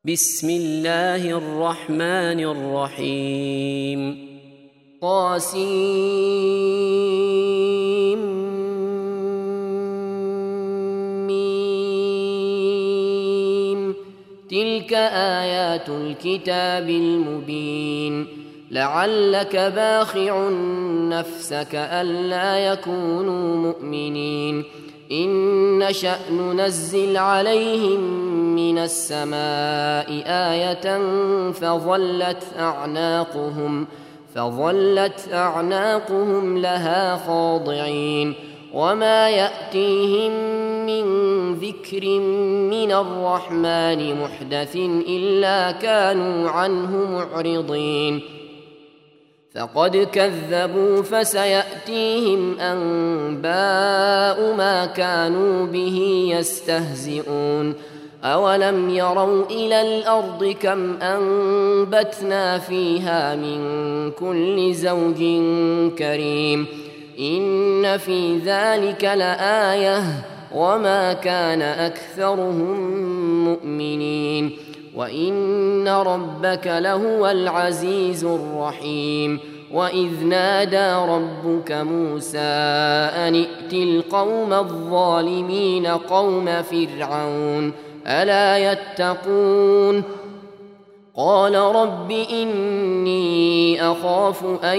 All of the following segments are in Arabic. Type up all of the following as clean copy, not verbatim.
بسم الله الرحمن الرحيم طاسيم تلك آيات الكتاب المبين لعلك باخع نفسك ألا يكونوا مؤمنين إن نشأ ننزل عليهم من السماء آية فظلت أعناقهم لها خاضعين وما يأتيهم من ذكر من الرحمن محدث إلا كانوا عنه معرضين فقد كذبوا فسيأتيهم أنباء ما كانوا به يستهزئون أولم يروا إلى الأرض كم أنبتنا فيها من كل زوج كريم إن في ذلك لآية وما كان أكثرهم مؤمنين وإن ربك لهو العزيز الرحيم وإذ نادى ربك موسى أن ائت القوم الظالمين قوم فرعون ألا يتقون قال رب إني أخاف أن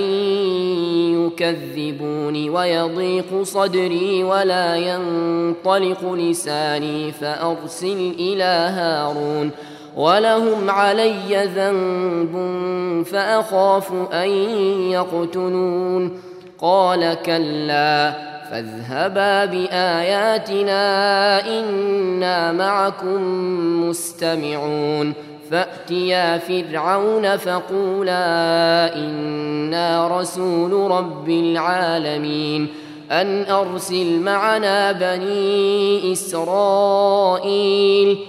يكذبون ويضيق صدري ولا ينطلق لساني فأرسل إلى هارون ولهم علي ذنب فأخاف أن يقتلون قال كلا فاذهبا بآياتنا إنا معكم مستمعون فأتيا فرعون فقولا إنا رسول رب العالمين أن أرسل معنا بني إسرائيل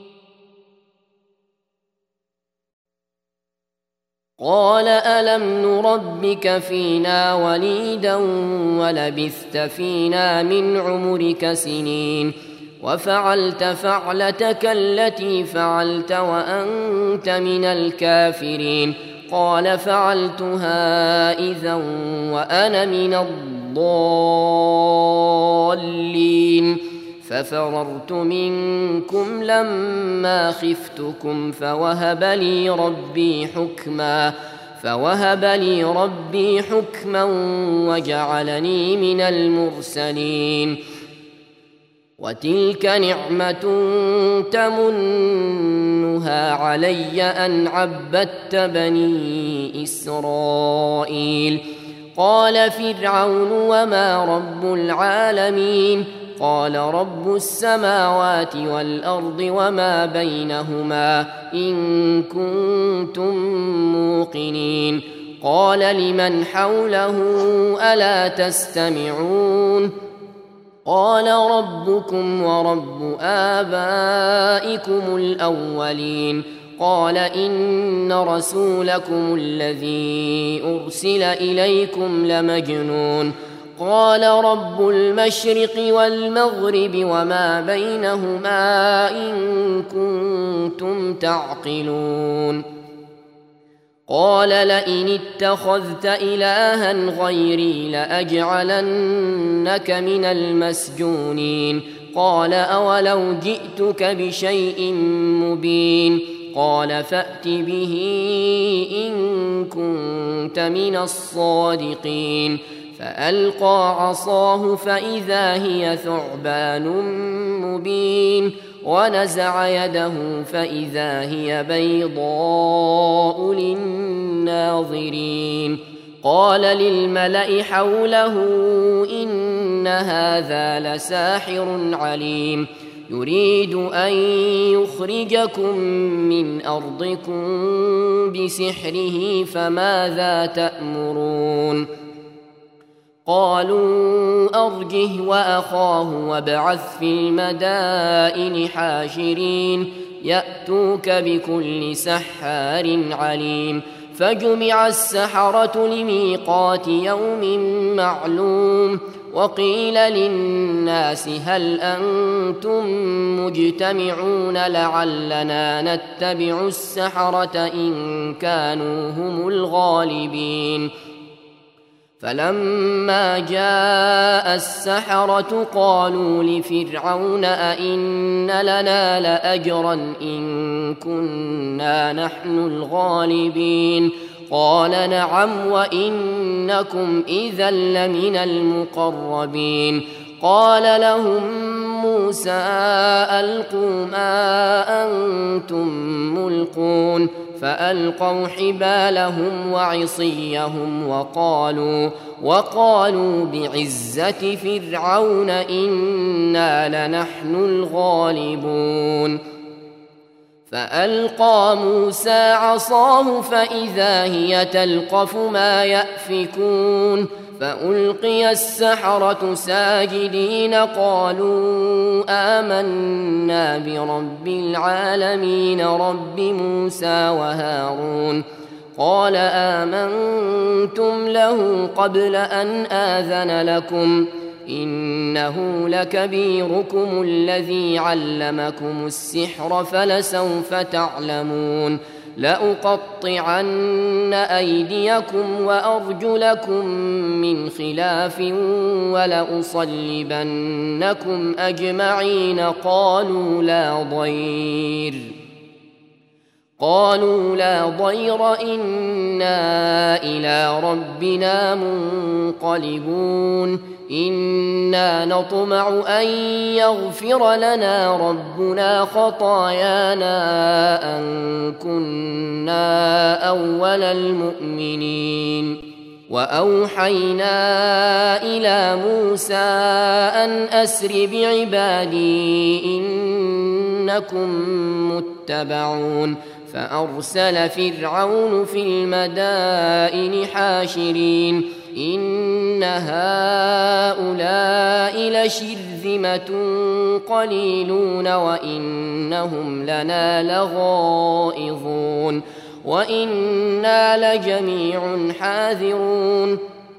قال ألم نربك فينا وليدا ولبثت فينا من عمرك سنين وفعلت فعلتك التي فعلت وأنت من الكافرين قال فعلتها إذا وأنا من الضالين ففررت منكم لما خفتكم فوهب لي ربي حكما وجعلني من المرسلين وتلك نعمة تمنها علي أن عبدت بني إسرائيل قال فرعون وما رب العالمين قال رب السماوات والأرض وما بينهما إن كنتم موقنين قال لمن حوله ألا تستمعون قال ربكم ورب آبائكم الأولين قال إن رسولكم الذي أرسل إليكم لمجنون قال رب المشرق والمغرب وما بينهما إن كنتم تعقلون قال لئن اتخذت إلها غيري لأجعلنك من المسجونين قال أولو جئتك بشيء مبين قال فأت به إن كنت من الصادقين فألقى عصاه فإذا هي ثعبان مبين ونزع يده فإذا هي بيضاء للناظرين قال للملأ حوله إن هذا لساحر عليم يريد أن يخرجكم من أرضكم بسحره فماذا تأمرون قالوا أرجه وأخاه وابعث في المدائن حاشرين يأتوك بكل سحار عليم فجمع السحرة لميقات يوم معلوم وقيل للناس هل أنتم مجتمعون لعلنا نتبع السحرة إن كانوا هم الغالبين فلما جاء السحرة قالوا لفرعون أئن لنا لأجرا إن كنا نحن الغالبين قال نعم وإنكم إذا لمن المقربين قال لهم موسى ألقوا ما أنتم ملقون فألقوا حبالهم وعصيهم وقالوا بعزة فرعون إنا لنحن الغالبون فألقى موسى عصاه فإذا هي تلقف ما يأفكون فألقي السحرة ساجدين قالوا آمنا برب العالمين رب موسى وهارون قال آمنتم له قبل أن آذن لكم إنه لكبيركم الذي علمكم السحر فلسوف تعلمون لأقطعن أيديكم وأرجلكم من خلاف ولأصلبنكم أجمعين قالوا لا ضير إنا إلى ربنا منقلبون إنا نطمع أن يغفر لنا ربنا خطايانا أن كنا أول المؤمنين وأوحينا إلى موسى أن أسر بعبادي إنكم متبعون فأرسل فرعون في المدائن حاشرين إن هؤلاء لشرذمة قليلون وإنهم لنا لغائظون وإنا لجميع حاذرون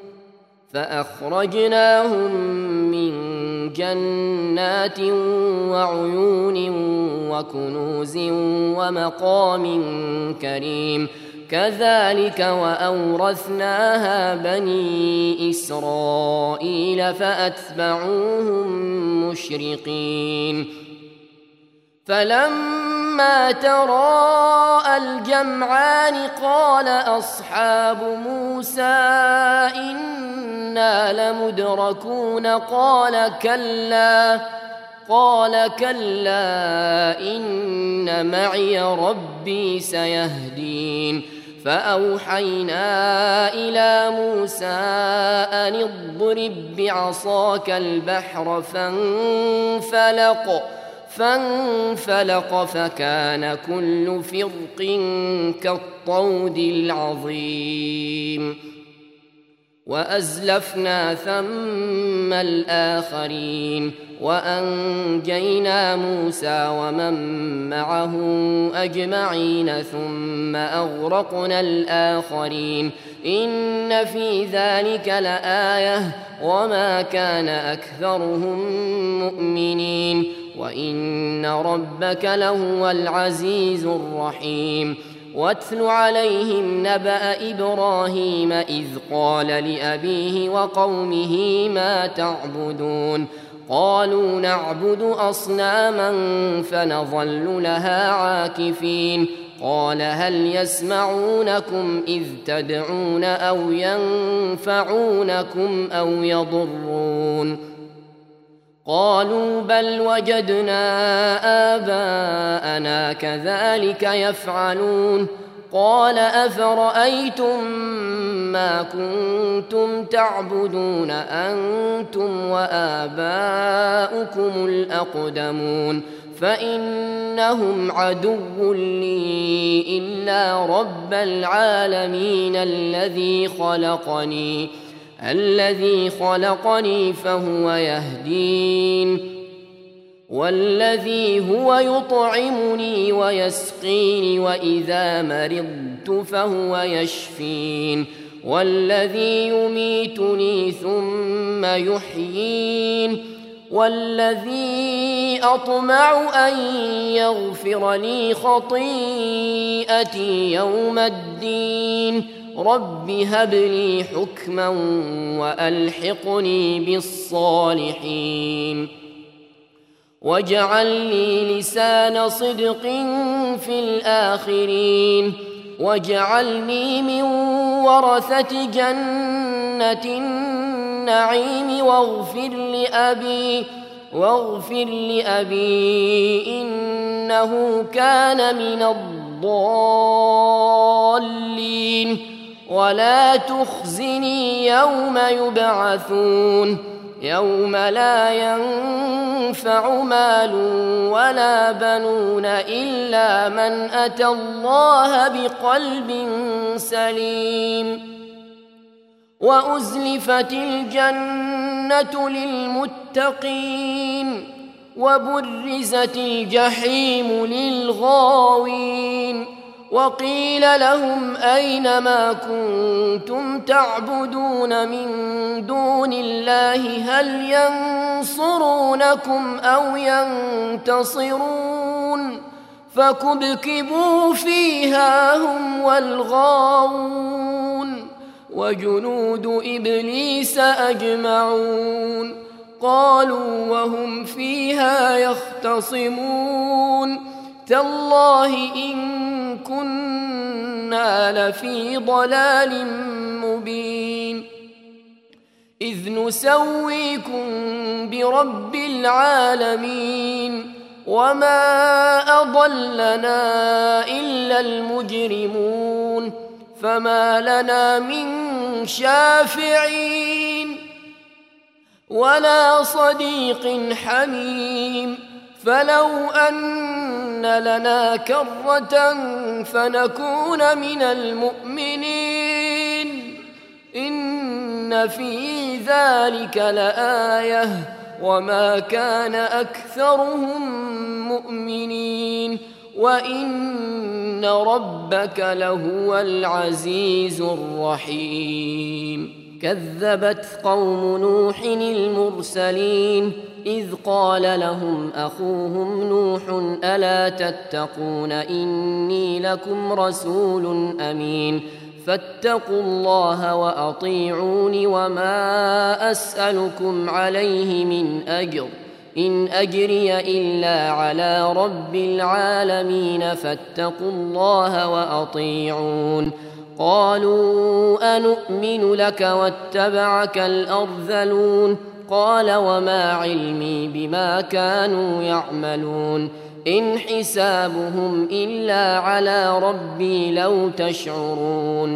فأخرجناهم من جنات وعيون وكنوز ومقام كريم كذلك وأورثناها بني إسرائيل فأتبعوهم مشرقين فلما تراءى الجمعان قال أصحاب موسى إنا لمدركون قال كلا إن معي ربي سيهدين فأوحينا إلى موسى أن اضرب بعصاك البحر فانفلق فكان كل فرق كالطود العظيم وأزلفنا ثم الآخرين وأنجينا موسى ومن معه أجمعين ثم أغرقنا الآخرين إن في ذلك لآية وما كان أكثرهم مؤمنين وإن ربك لهو العزيز الرحيم واتل عليهم نبأ إبراهيم إذ قال لأبيه وقومه ما تعبدون قالوا نعبد أصناما فنظل لها عاكفين قال هل يسمعونكم إذ تدعون أو ينفعونكم أو يضرون قالوا بل وجدنا آباءنا كذلك يفعلون قال أفرأيتم ما كنتم تعبدون أنتم وآباؤكم الأقدمون فإنهم عدو لي إلا رب العالمين الذي خلقني فهو يهدين والذي هو يطعمني ويسقين وإذا مرضت فهو يشفين والذي يميتني ثم يحيين والذي أطمع أن يغفر لي خطيئتي يوم الدين رب هب لي حكما وألحقني بالصالحين واجعل لي لسان صدق في الآخرين واجعلني من ورثة جنة النعيم واغفر لأبي إنه كان من الضالين ولا تخزني يوم يبعثون يوم لا ينفع مال ولا بنون إلا من أتى الله بقلب سليم وأزلفت الجنة للمتقين وبرزت الجحيم للغاوين وقيل لهم أين ما كنتم تعبدون من دون الله هل ينصرونكم أو ينتصرون فكبكبوا فيها هم والغاوون وجنود إبليس أجمعون قالوا وهم فيها يختصمون تالله إن كنا لفي ضلال مبين إذ نسويكم برب العالمين وما أضلنا إلا المجرمون فما لنا من شافعين ولا صديق حميم فلو أن لنا كرة فنكون من المؤمنين إن في ذلك لآية وما كان أكثرهم مؤمنين وإن ربك لهو العزيز الرحيم كذبت قوم نوح المرسلين إذ قال لهم أخوهم نوح ألا تتقون إني لكم رسول أمين فاتقوا الله وأطيعون وما أسألكم عليه من أجر إن أجري إلا على رب العالمين فاتقوا الله وأطيعون قالوا أنؤمن لك واتبعك الأرذلون قال وما علمي بما كانوا يعملون إن حسابهم إلا على ربي لو تشعرون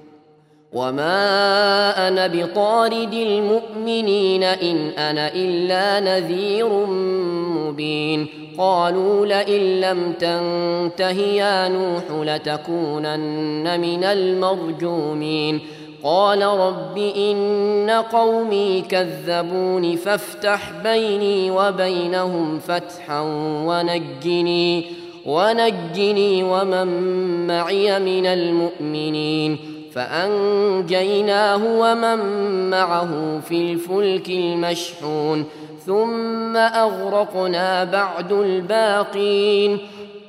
وما أنا بطارد المؤمنين إن أنا إلا نذير مبين قالوا لئن لم تنته يا نوح لتكونن من المرجومين قال رب إن قومي كذبون فافتح بيني وبينهم فتحا ونجني ومن معي من المؤمنين فأنجيناه ومن معه في الفلك المشحون ثم أغرقنا بعد الباقين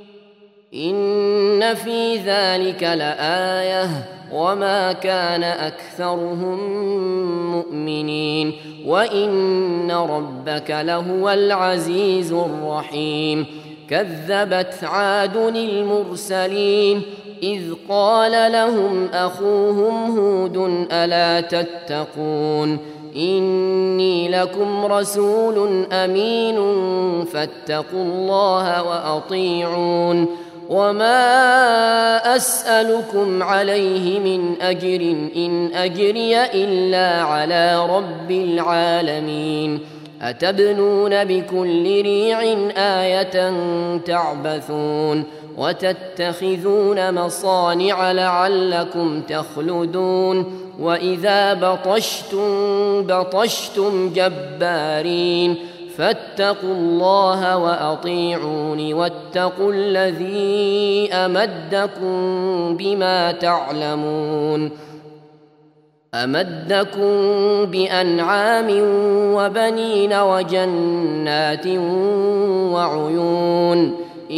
إن في ذلك لآية وما كان أكثرهم مؤمنين وإن ربك لهو العزيز الرحيم كذبت عاد المرسلين إذ قال لهم أخوهم هود ألا تتقون إني لكم رسول أمين فاتقوا الله وأطيعون وما أسألكم عليه من أجر إن أجري إلا على رب العالمين أتبنون بكل ريع آية تعبثون وتتخذون مصانع لعلكم تخلدون وإذا بطشتم جبارين فاتقوا الله وأطيعون واتقوا الذي أمدكم بما تعلمون أمدكم بأنعام وبنين وجنات وعيون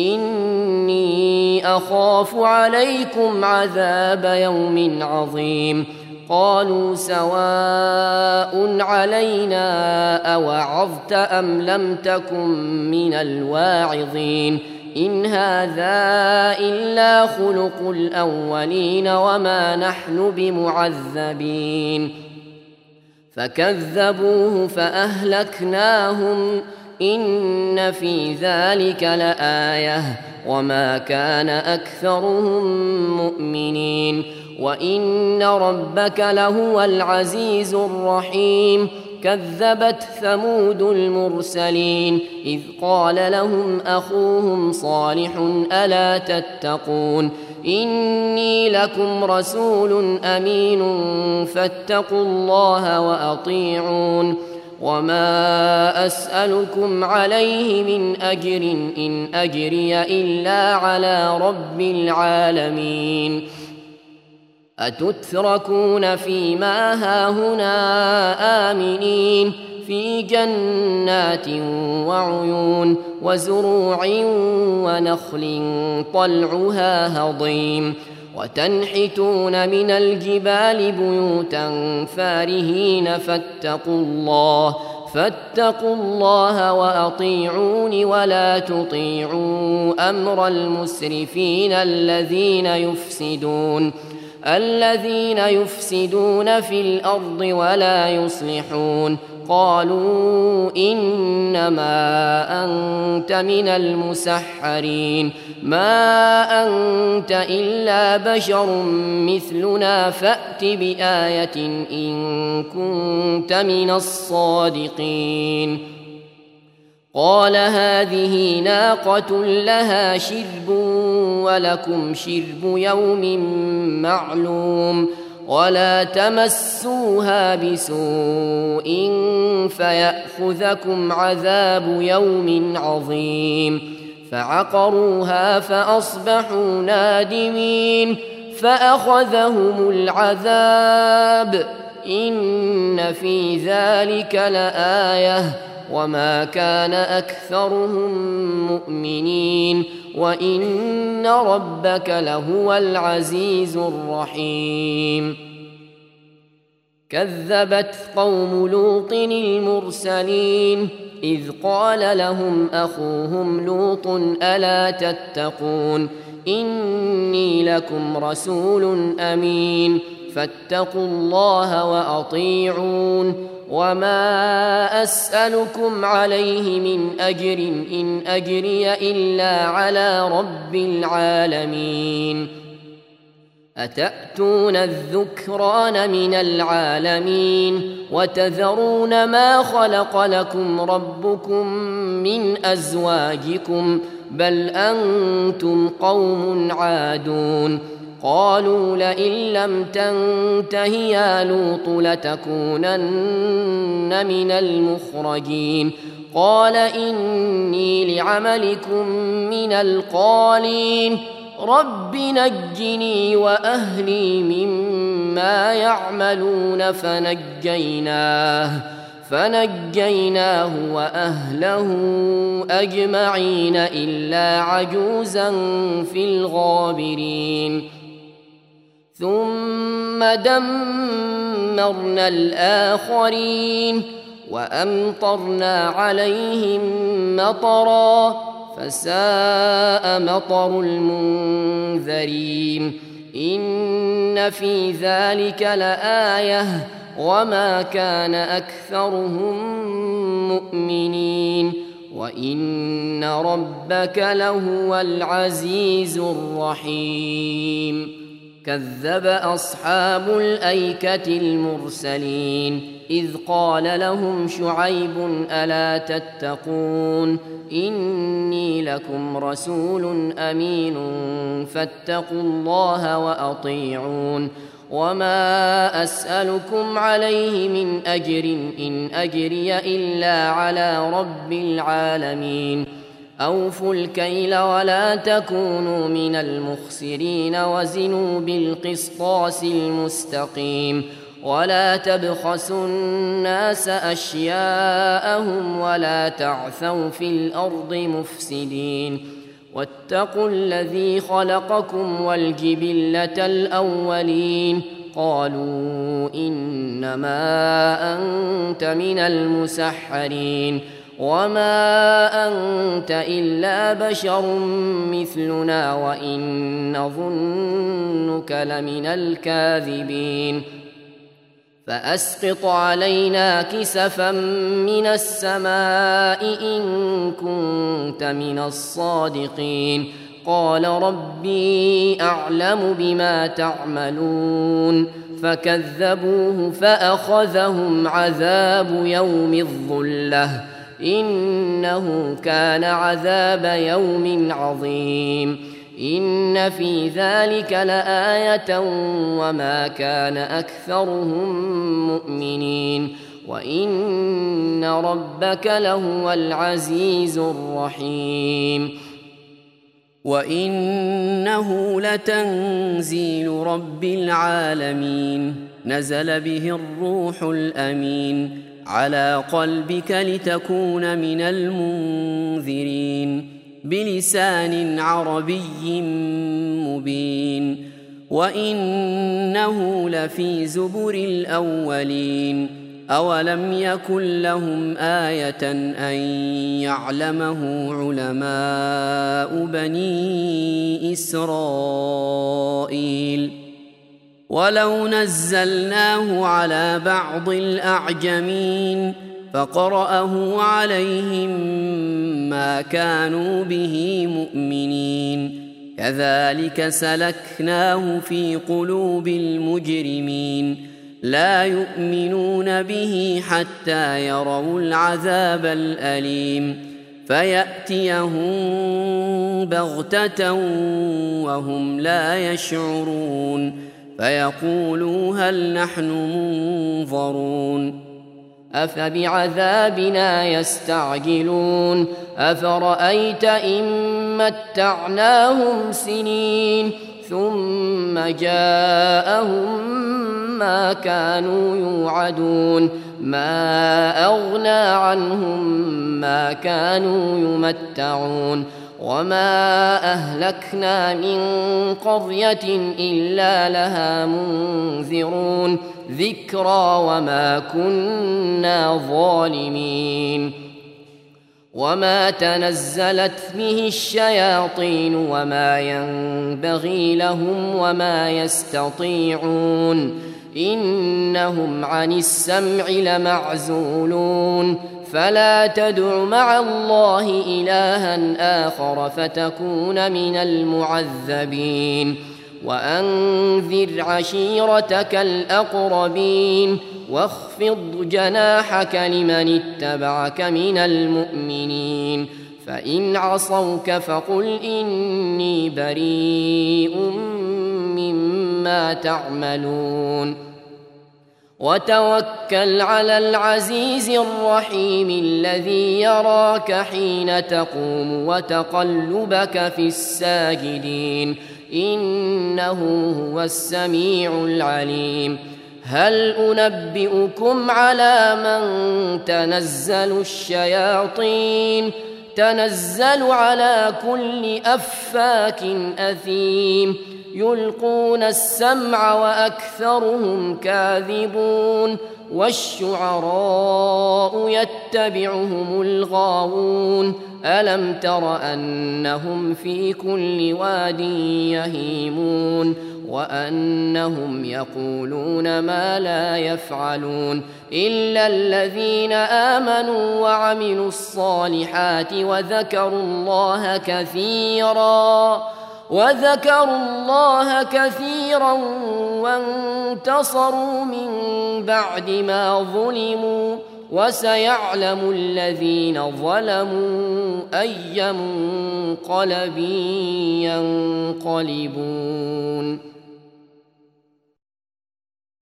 إني أخاف عليكم عذاب يوم عظيم قالوا سواء علينا أوعظت أم لم تكن من الواعظين إن هذا إلا خلق الأولين وما نحن بمعذبين فكذبوه فأهلكناهم إن في ذلك لآية وما كان أكثرهم مؤمنين وإن ربك لهو العزيز الرحيم كذبت ثمود المرسلين إذ قال لهم أخوهم صالح ألا تتقون إني لكم رسول أمين فاتقوا الله وأطيعون وما أسألكم عليه من أجر إن أجري إلا على رب العالمين أتتركون فيما هاهنا آمنين في جنات وعيون وزروع ونخل طلعها هضيم وتنحتون من الجبال بيوتا فارهين فاتقوا الله وأطيعون ولا تطيعوا أمر المسرفين الذين يفسدون في الأرض ولا يصلحون قالوا إنما أنت من المسحرين ما أنت إلا بشر مثلنا فأت بآية إن كنت من الصادقين قال هذه ناقة لها شرب ولكم شرب يوم معلوم ولا تمسوها بسوء فيأخذكم عذاب يوم عظيم فعقروها فأصبحوا نادمين فأخذهم العذاب إن في ذلك لآية وما كان أكثرهم مؤمنين وإن ربك لهو العزيز الرحيم كذبت قوم لوط المرسلين إذ قال لهم أخوهم لوط ألا تتقون إني لكم رسول أمين فاتقوا الله وأطيعون وما أسألكم عليه من أجر إن أجري إلا على رب العالمين أتأتون الذكران من العالمين وتذرون ما خلق لكم ربكم من أزواجكم بل أنتم قوم عادون قالوا لئن لم تنته يا لوط لتكونن من المخرجين قال إني لعملكم من القالين رب نجني وأهلي مما يعملون فنجيناه وأهله أجمعين إلا عجوزا في الغابرين ثم دمرنا الآخرين وأمطرنا عليهم مطرا فساء مطر المنذرين إن في ذلك لآية وما كان أكثرهم مؤمنين وإن ربك لهو العزيز الرحيم كذب أصحاب الأيكة المرسلين إذ قال لهم شعيب ألا تتقون إني لكم رسول أمين فاتقوا الله وأطيعون وما أسألكم عليه من أجر إن أجري إلا على رب العالمين أوفوا الكيل ولا تكونوا من المخسرين وزنوا بالقسطاس المستقيم ولا تبخسوا الناس أشياءهم ولا تعثوا في الأرض مفسدين واتقوا الذي خلقكم والجبلة الأولين قالوا إنما أنت من المسحرين وما أنت إلا بشر مثلنا وإن نظنك لمن الكاذبين فأسقط علينا كسفا من السماء إن كنت من الصادقين قال ربي أعلم بما تعملون فكذبوه فأخذهم عذاب يوم الظلة إنه كان عذاب يوم عظيم إن في ذلك لآية وما كان أكثرهم مؤمنين وإن ربك لهو العزيز الرحيم وإنه لتنزيل رب العالمين نزل به الروح الأمين على قلبك لتكون من المنذرين بلسان عربي مبين وإنه لفي زبر الأولين أولم يكن لهم آية أن يعلمه علماء بني إسرائيل ولو نزلناه على بعض الأعجمين فقرأه عليهم ما كانوا به مؤمنين كذلك سلكناه في قلوب المجرمين لا يؤمنون به حتى يروا العذاب الأليم فيأتيهم بغتة وهم لا يشعرون فيقولوا هل نحن منظرون أفبعذابنا يستعجلون أفرأيت إن متعناهم سنين ثم جاءهم ما كانوا يوعدون ما أغنى عنهم ما كانوا يمتعون وما أهلكنا من قرية إلا لها منذرون ذكرى وما كنا ظالمين وما تنزلت به الشياطين وما ينبغي لهم وما يستطيعون إنهم عن السمع لمعزولون فلا تدع مع الله إلها آخر فتكون من المعذبين وأنذر عشيرتك الأقربين واخفض جناحك لمن اتبعك من المؤمنين فإن عصوك فقل إني بريء مما تعملون وتوكل على العزيز الرحيم الذي يراك حين تقوم وتقلبك في الساجدين إنه هو السميع العليم هل أنبئكم على من تنزل الشياطين تنزل على كل أفاك أثيم يلقون السمع وأكثرهم كاذبون والشعراء يتبعهم الغاوون ألم تر أنهم في كل واد يهيمون وأنهم يقولون ما لا يفعلون إلا الذين آمنوا وعملوا الصالحات وذكروا الله كثيرا وانتصروا من بعد ما ظلموا وسيعلم الذين ظلموا أي منقلب ينقلبون